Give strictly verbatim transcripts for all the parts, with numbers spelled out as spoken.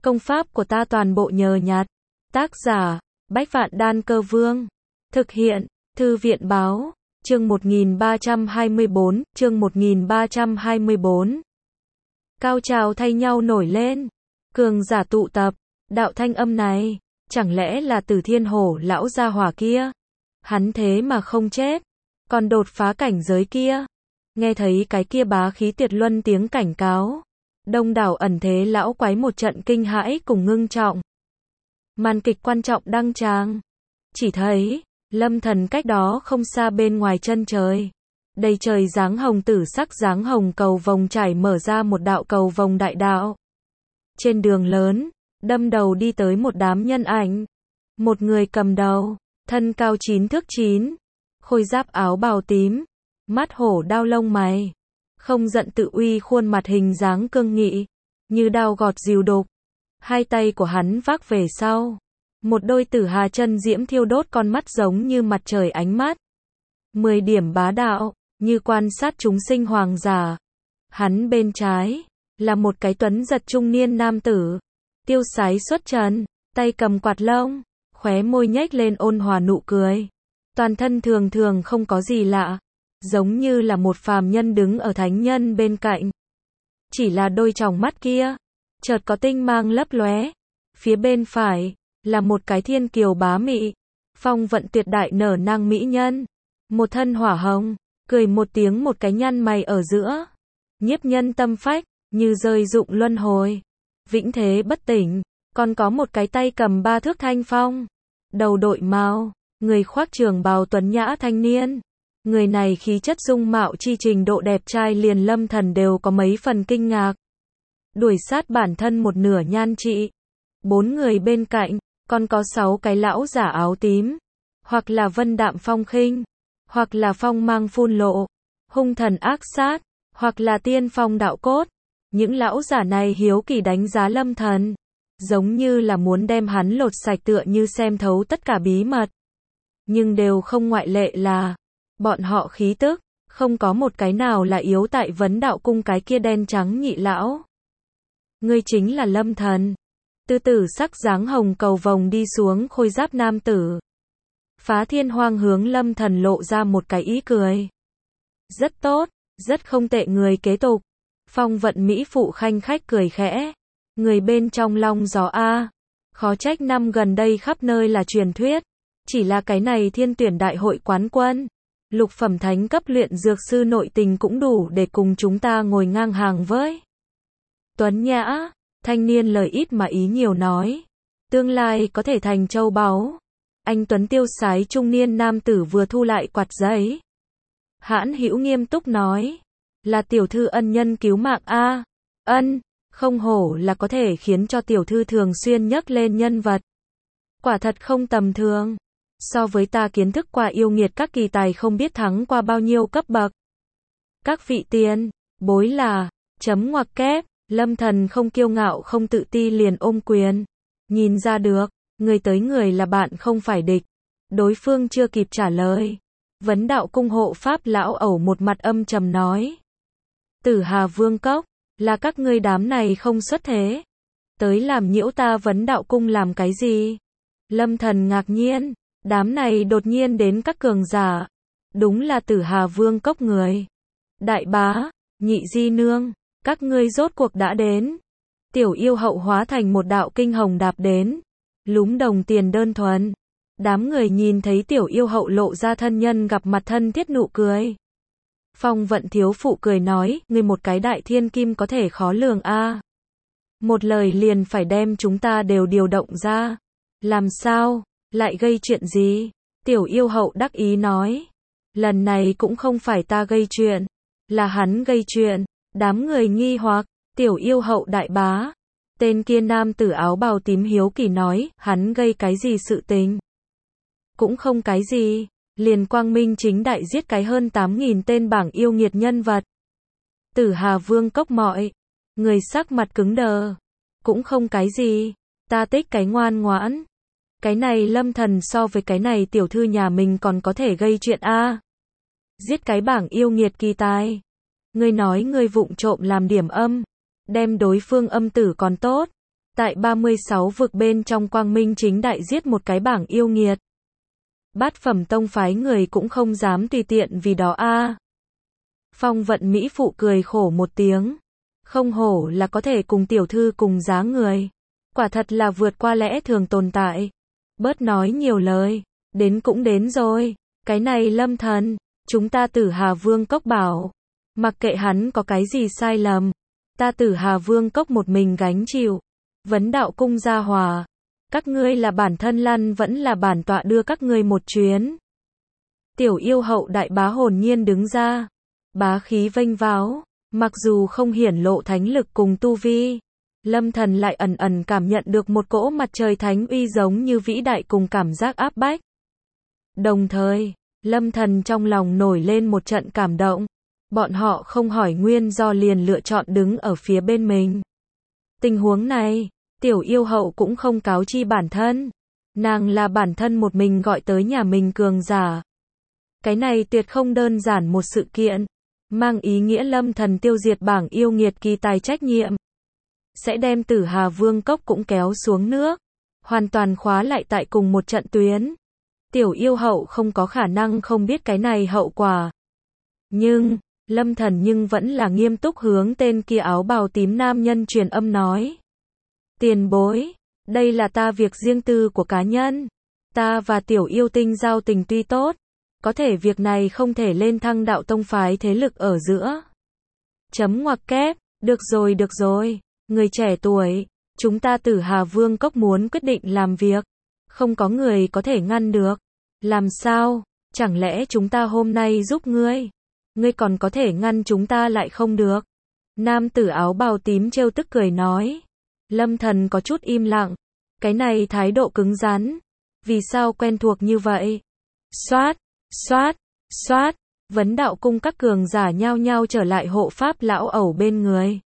Công pháp của ta toàn bộ nhờ nhặt. Tác giả, Bách Vạn Đan Cơ Vương. Thực hiện, Thư viện Báo. Chương một nghìn ba trăm hai mươi bốn, chương một nghìn ba trăm hai mươi bốn. Cao trào thay nhau nổi lên. Cường giả tụ tập. Đạo thanh âm này, chẳng lẽ là Từ Thiên Hổ lão gia hỏa kia? Hắn thế mà không chết, còn đột phá cảnh giới kia. Nghe thấy cái kia bá khí tuyệt luân tiếng cảnh cáo, đông đảo ẩn thế lão quái một trận kinh hãi cùng ngưng trọng. Màn kịch quan trọng đăng tràng. Chỉ thấy, Lâm Thần cách đó không xa bên ngoài chân trời, đầy trời dáng hồng tử sắc dáng hồng cầu vồng trải mở ra một đạo cầu vồng đại đạo. Trên đường lớn, đâm đầu đi tới một đám nhân ảnh. Một người cầm đầu, thân cao chín thước chín, khôi giáp áo bào tím, mắt hổ đao lông mày, không giận tự uy khuôn mặt hình dáng cương nghị, như đao gọt dìu đục. Hai tay của hắn vác về sau, một đôi tử hà chân diễm thiêu đốt con mắt giống như mặt trời ánh mắt. Mười điểm bá đạo, như quan sát chúng sinh hoàng giả. Hắn bên trái, là một cái tuấn giật trung niên nam tử, tiêu sái xuất trần, tay cầm quạt lông, khóe môi nhếch lên ôn hòa nụ cười. Toàn thân thường thường không có gì lạ, giống như là một phàm nhân đứng ở thánh nhân bên cạnh. Chỉ là đôi tròng mắt kia, chợt có tinh mang lấp lóe. Phía bên phải, là một cái thiên kiều bá mị, phong vận tuyệt đại nở nang mỹ nhân. Một thân hỏa hồng, cười một tiếng một cái nhăn mày ở giữa. Nhiếp nhân tâm phách, như rơi dụng luân hồi. Vĩnh thế bất tỉnh, còn có một cái tay cầm ba thước thanh phong. Đầu đội mao, người khoác trường bào tuấn nhã thanh niên. Người này khí chất dung mạo chi trình độ đẹp trai liền Lâm Thần đều có mấy phần kinh ngạc. Đuổi sát bản thân một nửa nhan trị. Bốn người bên cạnh, còn có sáu cái lão giả áo tím. Hoặc là vân đạm phong khinh, hoặc là phong mang phun lộ, hung thần ác sát, hoặc là tiên phong đạo cốt. Những lão giả này hiếu kỳ đánh giá Lâm Thần, giống như là muốn đem hắn lột sạch tựa như xem thấu tất cả bí mật. Nhưng đều không ngoại lệ là, bọn họ khí tức, không có một cái nào là yếu tại Vấn Đạo Cung cái kia đen trắng nhị lão. Ngươi chính là Lâm Thần. Tư tử sắc dáng hồng cầu vồng đi xuống khôi giáp nam tử. Phá Thiên Hoang hướng Lâm Thần lộ ra một cái ý cười. Rất tốt, rất không tệ người kế tục. Phong vận mỹ phụ khanh khách cười khẽ. Người bên trong long gió a, khó trách năm gần đây khắp nơi là truyền thuyết. Chỉ là cái này thiên tuyển đại hội quán quân, lục phẩm thánh cấp luyện dược sư nội tình cũng đủ để cùng chúng ta ngồi ngang hàng với. Tuấn nhã, thanh niên lời ít mà ý nhiều nói. Tương lai có thể thành châu báu. Anh tuấn tiêu sái trung niên nam tử vừa thu lại quạt giấy. Hãn hữu nghiêm túc nói. Là tiểu thư ân nhân cứu mạng a. Ân, không hổ là có thể khiến cho tiểu thư thường xuyên nhắc lên nhân vật. Quả thật không tầm thường. So với ta kiến thức qua yêu nghiệt các kỳ tài không biết thắng qua bao nhiêu cấp bậc. Các vị tiền bối là, chấm ngoặc kép, Lâm Thần không kiêu ngạo không tự ti liền ôm quyền. Nhìn ra được, người tới người là bạn không phải địch. Đối phương chưa kịp trả lời. Vấn Đạo Cung hộ pháp lão ẩu một mặt âm trầm nói. Tử Hà Vương Cốc, là các ngươi đám này không xuất thế. Tới làm nhiễu ta Vấn Đạo Cung làm cái gì? Lâm Thần ngạc nhiên, đám này đột nhiên đến các cường giả. Đúng là Tử Hà Vương Cốc người. Đại bá, nhị di nương, các ngươi rốt cuộc đã đến. Tiểu yêu hậu hóa thành một đạo kinh hồng đạp đến. Lúm đồng tiền đơn thuần. Đám người nhìn thấy tiểu yêu hậu lộ ra thân nhân gặp mặt thân thiết nụ cười. Phong vận thiếu phụ cười nói, ngươi một cái đại thiên kim có thể khó lường a. Một lời liền phải đem chúng ta đều điều động ra. Làm sao, lại gây chuyện gì? Tiểu yêu hậu đắc ý nói. Lần này cũng không phải ta gây chuyện, là hắn gây chuyện. Đám người nghi hoặc, tiểu yêu hậu đại bá. Tên kia nam tử áo bào tím hiếu kỳ nói, hắn gây cái gì sự tình? Cũng không cái gì, liền quang minh chính đại giết cái hơn tám nghìn tên bảng yêu nghiệt nhân vật. Tử Hà Vương Cốc mọi người sắc mặt cứng đờ. Cũng không cái gì, ta tích cái ngoan ngoãn. Cái này Lâm Thần so với cái này tiểu thư nhà mình còn có thể gây chuyện a. Giết cái bảng yêu nghiệt kỳ tài. Ngươi nói ngươi vụng trộm làm điểm âm, đem đối phương âm tử còn tốt. Tại ba mươi sáu vực bên trong quang minh chính đại giết một cái bảng yêu nghiệt. Bát phẩm tông phái người cũng không dám tùy tiện vì đó a. Phong vận Mỹ phụ cười khổ một tiếng. Không hổ là có thể cùng tiểu thư cùng giá người. Quả thật là vượt qua lẽ thường tồn tại. Bớt nói nhiều lời. Đến cũng đến rồi. Cái này Lâm Thần. Chúng ta Tử Hà Vương Cốc bảo. Mặc kệ hắn có cái gì sai lầm. Ta Tử Hà Vương Cốc một mình gánh chịu. Vấn đạo cung gia hòa. Các ngươi là bản thân lăn vẫn là bản tọa đưa các ngươi một chuyến. Tiểu yêu hậu đại bá hồn nhiên đứng ra. Bá khí vênh váo. Mặc dù không hiển lộ thánh lực cùng tu vi. Lâm Thần lại ẩn ẩn cảm nhận được một cỗ mặt trời thánh uy giống như vĩ đại cùng cảm giác áp bách. Đồng thời, Lâm Thần trong lòng nổi lên một trận cảm động. Bọn họ không hỏi nguyên do liền lựa chọn đứng ở phía bên mình. Tình huống này, tiểu yêu hậu cũng không cáo chi bản thân. Nàng là bản thân một mình gọi tới nhà mình cường giả. Cái này tuyệt không đơn giản một sự kiện. Mang ý nghĩa Lâm Thần tiêu diệt bảng yêu nghiệt kỳ tài trách nhiệm. Sẽ đem Tử Hà Vương Cốc cũng kéo xuống nước. Hoàn toàn khóa lại tại cùng một trận tuyến. Tiểu yêu hậu không có khả năng không biết cái này hậu quả. Nhưng, Lâm Thần nhưng vẫn là nghiêm túc hướng tên kia áo bào tím nam nhân truyền âm nói. Tiền bối, đây là ta việc riêng tư của cá nhân. Ta và tiểu yêu tinh giao tình tuy tốt. Có thể việc này không thể lên thăng đạo tông phái thế lực ở giữa. Chấm ngoặc kép, được rồi được rồi, người trẻ tuổi, chúng ta Tử Hà Vương Cốc muốn quyết định làm việc. Không có người có thể ngăn được. Làm sao, chẳng lẽ chúng ta hôm nay giúp ngươi? Ngươi còn có thể ngăn chúng ta lại không được? Nam tử áo bào tím trêu tức cười nói. Lâm Thần có chút im lặng. Cái này thái độ cứng rắn. Vì sao quen thuộc như vậy? Xoát, xoát, xoát. Vấn đạo cung các cường giả nhao nhao trở lại hộ pháp lão ẩu bên người.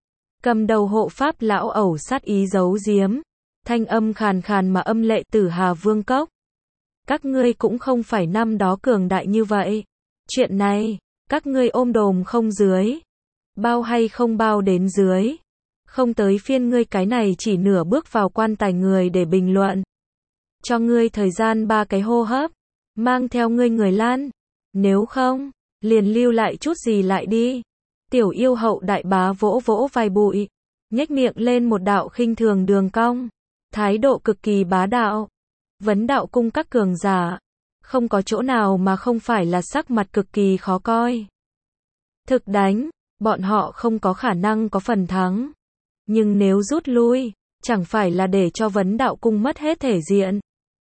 Cầm đầu hộ pháp lão ẩu sát ý giấu giếm. Thanh âm khàn khàn mà âm lệ Tử Hà Vương Cốc. Các ngươi cũng không phải năm đó cường đại như vậy. Chuyện này, các ngươi ôm đồm không dưới. Bao hay không bao đến dưới. Không tới phiên ngươi cái này chỉ nửa bước vào quan tài người để bình luận. Cho ngươi thời gian ba cái hô hấp. Mang theo ngươi người lan. Nếu không, liền lưu lại chút gì lại đi. Tiểu yêu hậu đại bá vỗ vỗ vai bụi. Nhếch miệng lên một đạo khinh thường đường cong. Thái độ cực kỳ bá đạo. Vấn đạo cung các cường giả. Không có chỗ nào mà không phải là sắc mặt cực kỳ khó coi. Thực đánh, bọn họ không có khả năng có phần thắng. Nhưng nếu rút lui, chẳng phải là để cho vấn đạo cung mất hết thể diện.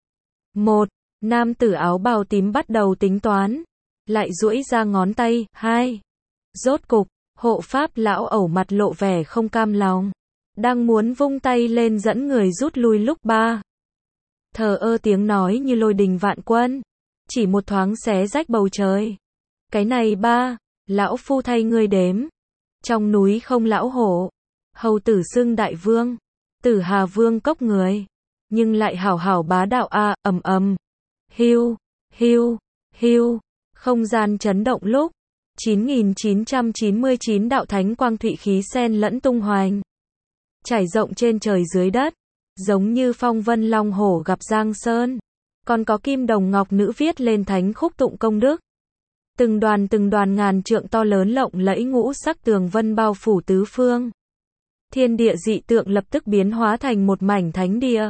Một, nam tử áo bào tím bắt đầu tính toán. Lại duỗi ra ngón tay. Hai, rốt cục, hộ pháp lão ẩu mặt lộ vẻ không cam lòng. Đang muốn vung tay lên dẫn người rút lui lúc ba. Thờ ơ tiếng nói như lôi đình vạn quân. Chỉ một thoáng xé rách bầu trời. Cái này ba, lão phu thay ngươi đếm. Trong núi không lão hổ. Hầu tử xưng đại vương. Tử Hà Vương Cốc người. Nhưng lại hảo hảo bá đạo a, ầm ầm. Hiu, hiu, hiu. Không gian chấn động lúc. chín nghìn chín trăm chín mươi chín đạo thánh quang thụy khí xen lẫn tung hoành. Trải rộng trên trời dưới đất. Giống như phong vân long hổ gặp Giang Sơn. Còn có kim đồng ngọc nữ viết lên thánh khúc tụng công đức. Từng đoàn từng đoàn ngàn trượng to lớn lộng lẫy ngũ sắc tường vân bao phủ tứ phương. Thiên địa dị tượng lập tức biến hóa thành một mảnh thánh địa.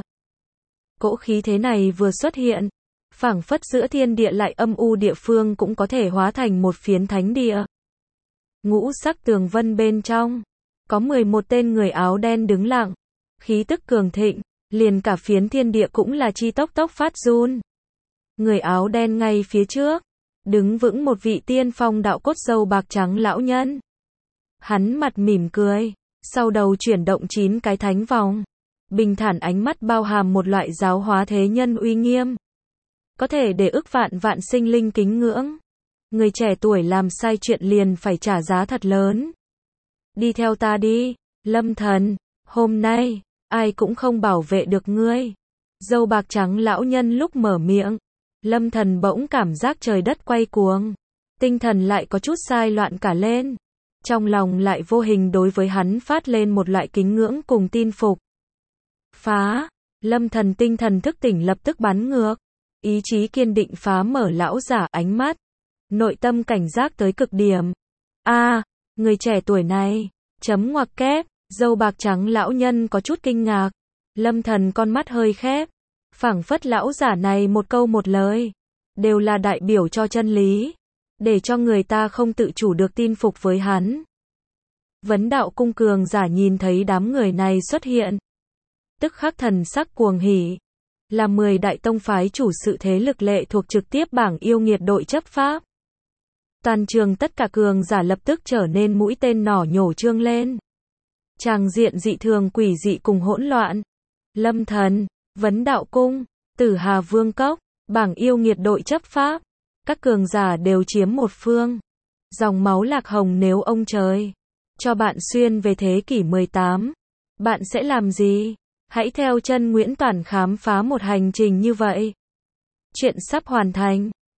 Cỗ khí thế này vừa xuất hiện, phảng phất giữa thiên địa lại âm u địa phương cũng có thể hóa thành một phiến thánh địa. Ngũ sắc tường vân bên trong, có mười một tên người áo đen đứng lặng, khí tức cường thịnh, liền cả phiến thiên địa cũng là chi tốc tốc phát run. Người áo đen ngay phía trước, đứng vững một vị tiên phong đạo cốt râu bạc trắng lão nhân. Hắn mặt mỉm cười, sau đầu chuyển động chín cái thánh vòng. Bình thản ánh mắt bao hàm một loại giáo hóa thế nhân uy nghiêm. Có thể để ức vạn vạn sinh linh kính ngưỡng. Người trẻ tuổi làm sai chuyện liền phải trả giá thật lớn. Đi theo ta đi, Lâm Thần, hôm nay, ai cũng không bảo vệ được ngươi. Râu bạc trắng lão nhân lúc mở miệng, Lâm Thần bỗng cảm giác trời đất quay cuồng. Tinh thần lại có chút sai loạn cả lên. Trong lòng lại vô hình đối với hắn phát lên một loại kính ngưỡng cùng tin phục. Phá. Lâm Thần tinh thần thức tỉnh lập tức bắn ngược. Ý chí kiên định phá mở lão giả ánh mắt. Nội tâm cảnh giác tới cực điểm. A, à, người trẻ tuổi này. Chấm ngoặc kép. Dâu bạc trắng lão nhân có chút kinh ngạc. Lâm Thần con mắt hơi khép. Phảng phất lão giả này một câu một lời. Đều là đại biểu cho chân lý. Để cho người ta không tự chủ được tin phục với hắn. Vấn đạo cung cường giả nhìn thấy đám người này xuất hiện. Tức khắc thần sắc cuồng hỉ. Là mười đại tông phái chủ sự thế lực lệ thuộc trực tiếp bảng yêu nghiệt đội chấp pháp. Toàn trường tất cả cường giả lập tức trở nên mũi tên nỏ nhổ trương lên. Tràng diện dị thường quỷ dị cùng hỗn loạn. Lâm Thần, Vấn đạo cung, Tử Hà Vương Cốc, bảng yêu nghiệt đội chấp pháp. Các cường giả đều chiếm một phương. Dòng máu lạc hồng nếu ông trời cho bạn xuyên về thế kỷ mười tám. Bạn sẽ làm gì? Hãy theo chân Nguyễn Toàn khám phá một hành trình như vậy. Chuyện sắp hoàn thành.